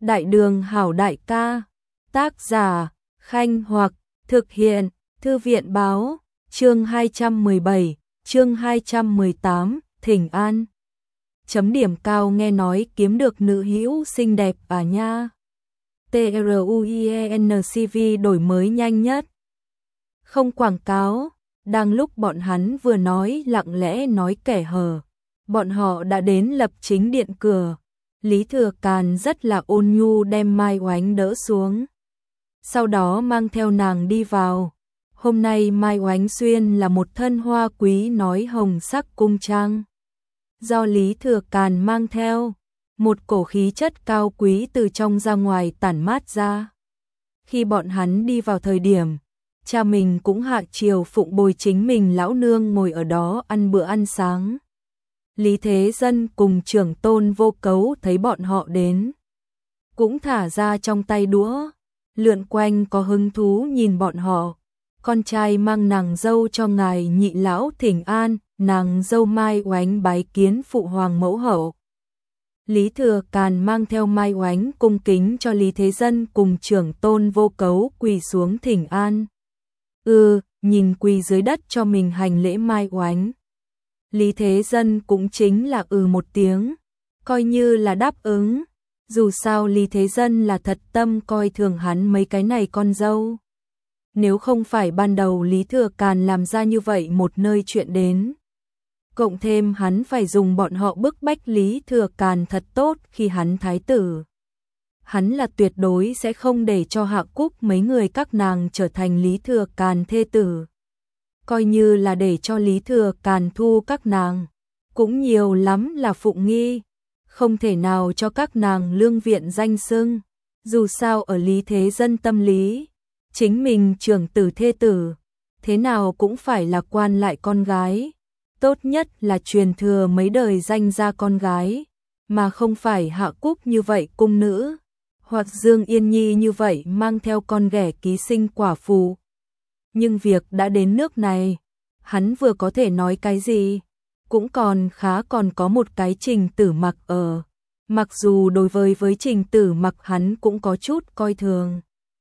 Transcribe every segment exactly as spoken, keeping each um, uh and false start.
Đại đường hảo đại ca, tác giả, Khanh Hoặc, thực hiện, Thư viện báo, chương hai trăm mười bảy, chương hai trăm mười tám, thỉnh an. Chấm điểm cao nghe nói kiếm được nữ hữu xinh đẹp à nha. TRUIENCV đổi mới nhanh nhất. Không quảng cáo, đang lúc bọn hắn vừa nói lặng lẽ nói kẻ hở. Bọn họ đã đến lập chính điện cửa. Lý Thừa Càn rất là ôn nhu đem Mai Oánh đỡ xuống. Sau đó mang theo nàng đi vào. Hôm nay Mai Oánh xuyên là một thân hoa quý nói hồng sắc cung trang. Do Lý Thừa Càn mang theo, một cổ khí chất cao quý từ trong ra ngoài tản mát ra. Khi bọn hắn đi vào thời điểm, cha mình cũng hạ chiều phụng bồi chính mình lão nương ngồi ở đó ăn bữa ăn sáng. Lý Thế Dân cùng trưởng tôn Vô Cấu thấy bọn họ đến, cũng thả ra trong tay đũa, lượn quanh có hứng thú nhìn bọn họ. Con trai mang nàng dâu cho ngài nhị lão thỉnh an, nàng dâu Mai Oánh bái kiến phụ hoàng mẫu hậu. Lý Thừa Càn mang theo Mai Oánh cung kính cho Lý Thế Dân cùng trưởng tôn Vô Cấu quỳ xuống thỉnh an. Ừ, nhìn quỳ dưới đất cho mình hành lễ Mai Oánh. Lý Thế Dân cũng chính là ừ một tiếng, coi như là đáp ứng. Dù sao Lý Thế Dân là thật tâm coi thường hắn mấy cái này con dâu. Nếu không phải ban đầu Lý Thừa Càn làm ra như vậy một nơi chuyện đến, cộng thêm hắn phải dùng bọn họ bức bách Lý Thừa Càn thật tốt khi hắn thái tử, hắn là tuyệt đối sẽ không để cho Hạ Cúc mấy người các nàng trở thành Lý Thừa Càn thê tử. Coi như là để cho Lý Thừa Càn thu các nàng, cũng nhiều lắm là phụng nghi, không thể nào cho các nàng lương viện danh xưng. Dù sao ở Lý Thế Dân tâm lý, chính mình trưởng tử thê tử, thế nào cũng phải là quan lại con gái, tốt nhất là truyền thừa mấy đời danh gia con gái, mà không phải Hạ Cúc như vậy cung nữ, hoặc Dương Yên Nhi như vậy mang theo con ghẻ ký sinh quả phụ. Nhưng việc đã đến nước này, hắn vừa có thể nói cái gì, cũng còn khá còn có một cái Trình Tử Mặc ở, mặc dù đối với với Trình Tử Mặc hắn cũng có chút coi thường.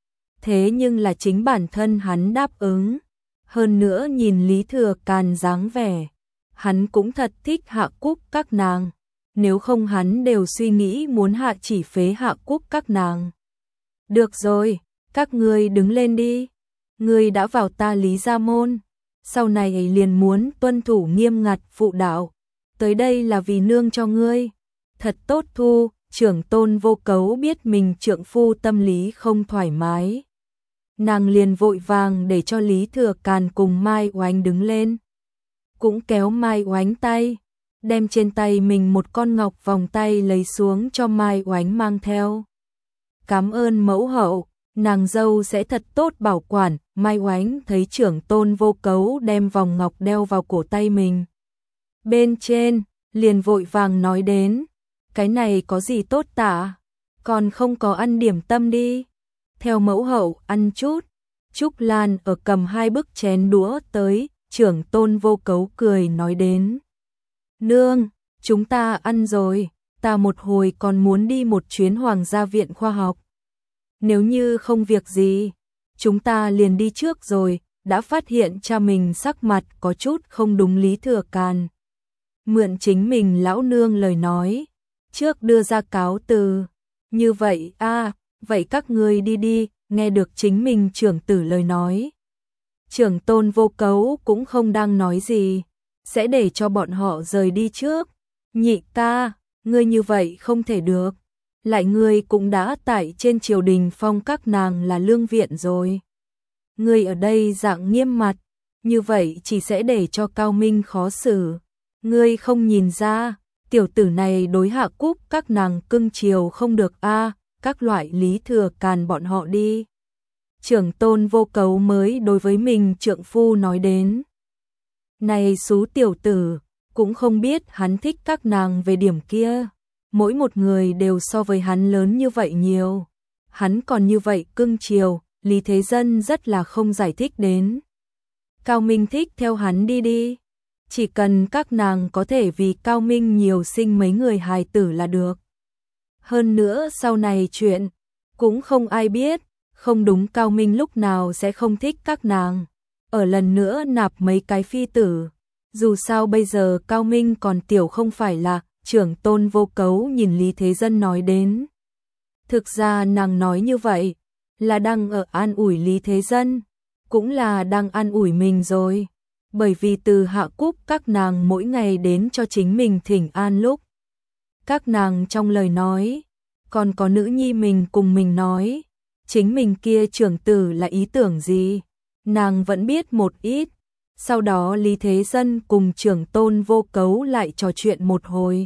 Thế nhưng là chính bản thân hắn đáp ứng, hơn nữa nhìn Lý Thừa Càn dáng vẻ, hắn cũng thật thích Hạ Cúc các nàng, nếu không hắn đều suy nghĩ muốn hạ chỉ phế Hạ Cúc các nàng. Được rồi, các ngươi đứng lên đi, ngươi đã vào ta Lý gia môn, sau này liền muốn tuân thủ nghiêm ngặt phụ đạo, tới đây là vì nương cho ngươi, thật tốt thu. Trưởng tôn Vô Cấu biết mình trượng phu tâm lý không thoải mái, nàng liền vội vàng để cho Lý Thừa Càn cùng Mai Oánh đứng lên, cũng kéo Mai Oánh tay, đem trên tay mình một con ngọc vòng tay lấy xuống cho Mai Oánh mang theo. Cảm ơn mẫu hậu, nàng dâu sẽ thật tốt bảo quản. Mai Oánh thấy trưởng tôn Vô Cấu đem vòng ngọc đeo vào cổ tay mình bên trên, liền vội vàng nói đến, cái này có gì tốt tả, còn không có ăn điểm tâm đi, theo mẫu hậu ăn chút. Trúc Lan ở cầm hai bức chén đũa tới, trưởng tôn Vô Cấu cười nói đến, nương, chúng ta ăn rồi, ta một hồi còn muốn đi một chuyến Hoàng gia viện khoa học. Nếu như không việc gì, chúng ta liền đi trước rồi. Đã phát hiện cha mình sắc mặt có chút không đúng, Lý Thừa Càn mượn chính mình lão nương lời nói, trước đưa ra cáo từ. Như vậy a à, vậy các ngươi đi đi. Nghe được chính mình trưởng tử lời nói, trưởng tôn Vô Cấu cũng không đang nói gì, sẽ để cho bọn họ rời đi trước. Nhị ca, ngươi như vậy không thể được, lại ngươi cũng đã tại trên triều đình phong các nàng là lương viện rồi, ngươi ở đây dạng nghiêm mặt, như vậy chỉ sẽ để cho Cao Minh khó xử. Ngươi không nhìn ra, tiểu tử này đối Hạ Cúc các nàng cưng chiều không được a à, các loại. Lý Thừa Càn bọn họ đi. Trưởng tôn Vô Cấu mới đối với mình trượng phu nói đến, này xú tiểu tử, cũng không biết hắn thích các nàng về điểm kia, mỗi một người đều so với hắn lớn như vậy nhiều, hắn còn như vậy cưng chiều. Lý Thế Dân rất là không giải thích đến, Cao Minh thích theo hắn đi đi, chỉ cần các nàng có thể vì Cao Minh nhiều sinh mấy người hài tử là được. Hơn nữa sau này chuyện cũng không ai biết, không đúng Cao Minh lúc nào sẽ không thích các nàng. Ở lần nữa nạp mấy cái phi tử. Dù sao bây giờ Cao Minh còn tiểu không phải là trưởng tôn Vô Cấu nhìn Lý Thế Dân nói đến. Thực ra nàng nói như vậy là đang ở an ủi Lý Thế Dân, cũng là đang an ủi mình rồi. Bởi vì từ Hạ Cúc các nàng mỗi ngày đến cho chính mình thỉnh an lúc. Các nàng trong lời nói, còn có nữ nhi mình cùng mình nói, chính mình kia trưởng tử là ý tưởng gì, nàng vẫn biết một ít. Sau đó Lý Thế Dân cùng trưởng tôn Vô Cấu lại trò chuyện một hồi.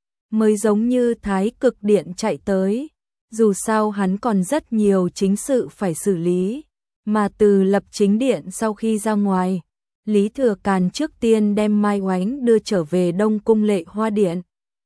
Mới giống như Thái Cực Điện chạy tới, dù sao hắn còn rất nhiều chính sự phải xử lý. Mà từ Lập Chính Điện sau khi ra ngoài, Lý Thừa Càn trước tiên đem Mai Oánh đưa trở về Đông Cung Lệ Hoa Điện.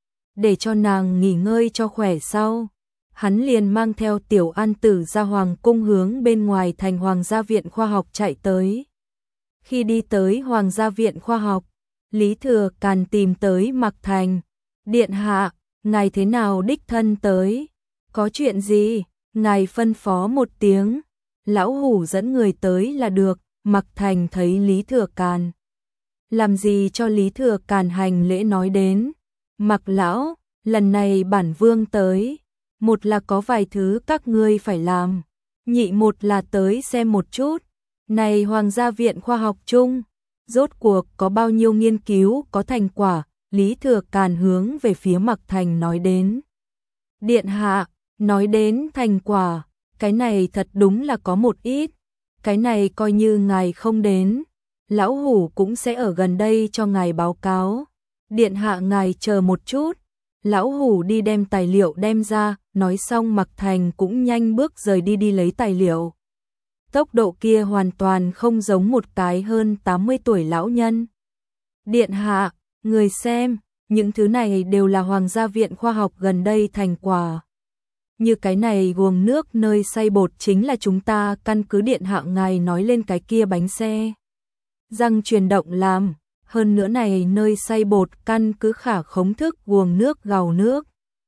Để cho nàng nghỉ ngơi cho khỏe sau, hắn liền mang theo Tiểu An Tử ra Hoàng Cung hướng bên ngoài thành Hoàng gia Viện Khoa học chạy tới. Khi đi tới Hoàng gia Viện Khoa học, Lý Thừa Càn tìm tới Mạc Thành. Điện hạ, ngài thế nào đích thân tới? Có chuyện gì? Ngài phân phó một tiếng. Lão hủ dẫn người tới là được. Mạc Thành thấy Lý Thừa Càn. Làm gì cho Lý Thừa Càn hành lễ nói đến. Mạc lão, lần này bản vương tới. Một là có vài thứ các ngươi phải làm. Nhị một là tới xem một chút. Này Hoàng gia Viện Khoa học chung, rốt cuộc có bao nhiêu nghiên cứu có thành quả, Lý Thừa Càn hướng về phía Mạc Thành nói đến. Điện hạ, nói đến thành quả, cái này thật đúng là có một ít, cái này coi như ngài không đến, lão hủ cũng sẽ ở gần đây cho ngài báo cáo. Điện hạ ngài chờ một chút, lão hủ đi đem tài liệu đem ra, nói xong Mạc Thành cũng nhanh bước rời đi đi lấy tài liệu. Tốc độ kia hoàn toàn không giống một cái hơn tám mươi tuổi lão nhân. Điện hạ, người xem, những thứ này đều là Hoàng gia Viện Khoa học gần đây thành quả. Như cái này guồng nước nơi xay bột chính là chúng ta căn cứ điện hạ ngài nói lên cái kia bánh xe. Răng truyền động làm, hơn nữa này nơi xay bột căn cứ khả khống thức guồng nước gào nước.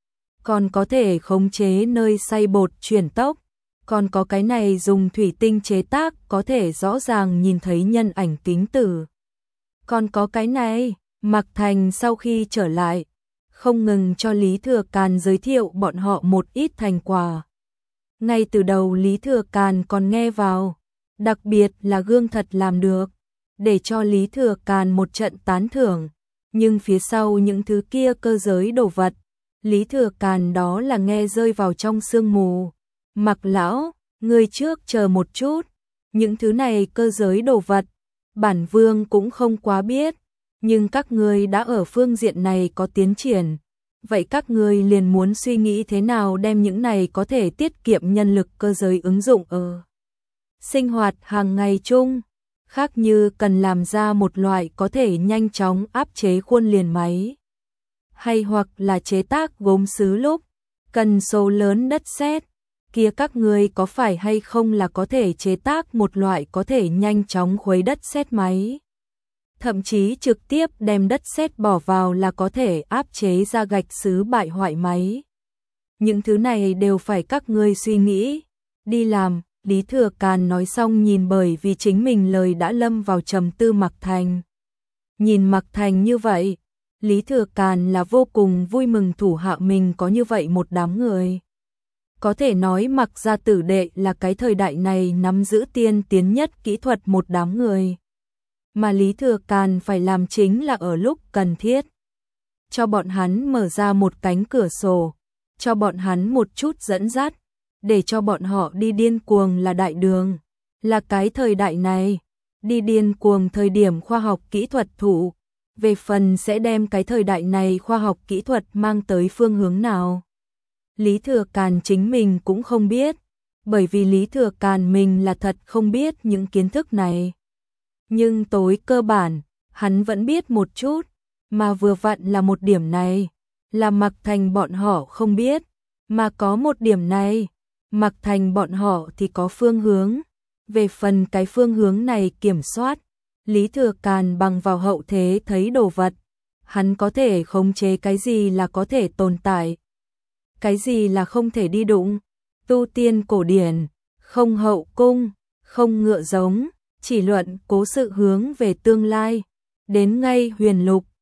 Còn có thể khống chế nơi xay bột chuyển tốc. Còn có cái này dùng thủy tinh chế tác có thể rõ ràng nhìn thấy nhân ảnh kính tử. Còn có cái này, Mạc Thành sau khi trở lại, không ngừng cho Lý Thừa Càn giới thiệu bọn họ một ít thành quả. Ngay từ đầu Lý Thừa Càn còn nghe vào, đặc biệt là gương thật làm được, để cho Lý Thừa Càn một trận tán thưởng. Nhưng phía sau những thứ kia cơ giới đồ vật, Lý Thừa Càn đó là nghe rơi vào trong sương mù. Mạc lão, người trước chờ một chút, những thứ này cơ giới đồ vật, bản vương cũng không quá biết, nhưng các ngươi đã ở phương diện này có tiến triển, vậy các ngươi liền muốn suy nghĩ thế nào đem những này có thể tiết kiệm nhân lực cơ giới ứng dụng ở sinh hoạt hàng ngày chung, khác như cần làm ra một loại có thể nhanh chóng áp chế khuôn liền máy, hay hoặc là chế tác gốm sứ lúc cần số lớn đất sét. Kia các ngươi có phải hay không là có thể chế tác một loại có thể nhanh chóng khuấy đất sét máy. Thậm chí trực tiếp đem đất sét bỏ vào là có thể áp chế ra gạch sứ bại hoại máy. Những thứ này đều phải các ngươi suy nghĩ, đi làm. Lý Thừa Càn nói xong nhìn bởi vì chính mình lời đã lâm vào trầm tư Mạc Thành. Nhìn Mạc Thành như vậy, Lý Thừa Càn là vô cùng vui mừng thủ hạ mình có như vậy một đám người. Có thể nói Mạc gia tử đệ là cái thời đại này nắm giữ tiên tiến nhất kỹ thuật một đám người. Mà Lý Thừa Càn phải làm chính là ở lúc cần thiết. Cho bọn hắn mở ra một cánh cửa sổ, cho bọn hắn một chút dẫn dắt, để cho bọn họ đi điên cuồng là đại đường. Là cái thời đại này, đi điên cuồng thời điểm khoa học kỹ thuật thủ, về phần sẽ đem cái thời đại này khoa học kỹ thuật mang tới phương hướng nào. Lý Thừa Càn chính mình cũng không biết, bởi vì Lý Thừa Càn mình là thật không biết những kiến thức này. Nhưng tối cơ bản, hắn vẫn biết một chút, mà vừa vặn là một điểm này, là Mạc Thành bọn họ không biết, mà có một điểm này, Mạc Thành bọn họ thì có phương hướng. Về phần cái phương hướng này kiểm soát, Lý Thừa Càn bằng vào hậu thế thấy đồ vật, hắn có thể khống chế cái gì là có thể tồn tại. cái gì là không thể đi đụng? Tu tiên cổ điển, không hậu cung, không ngựa giống, chỉ luận cố sự hướng về tương lai. Đến ngay huyền lục,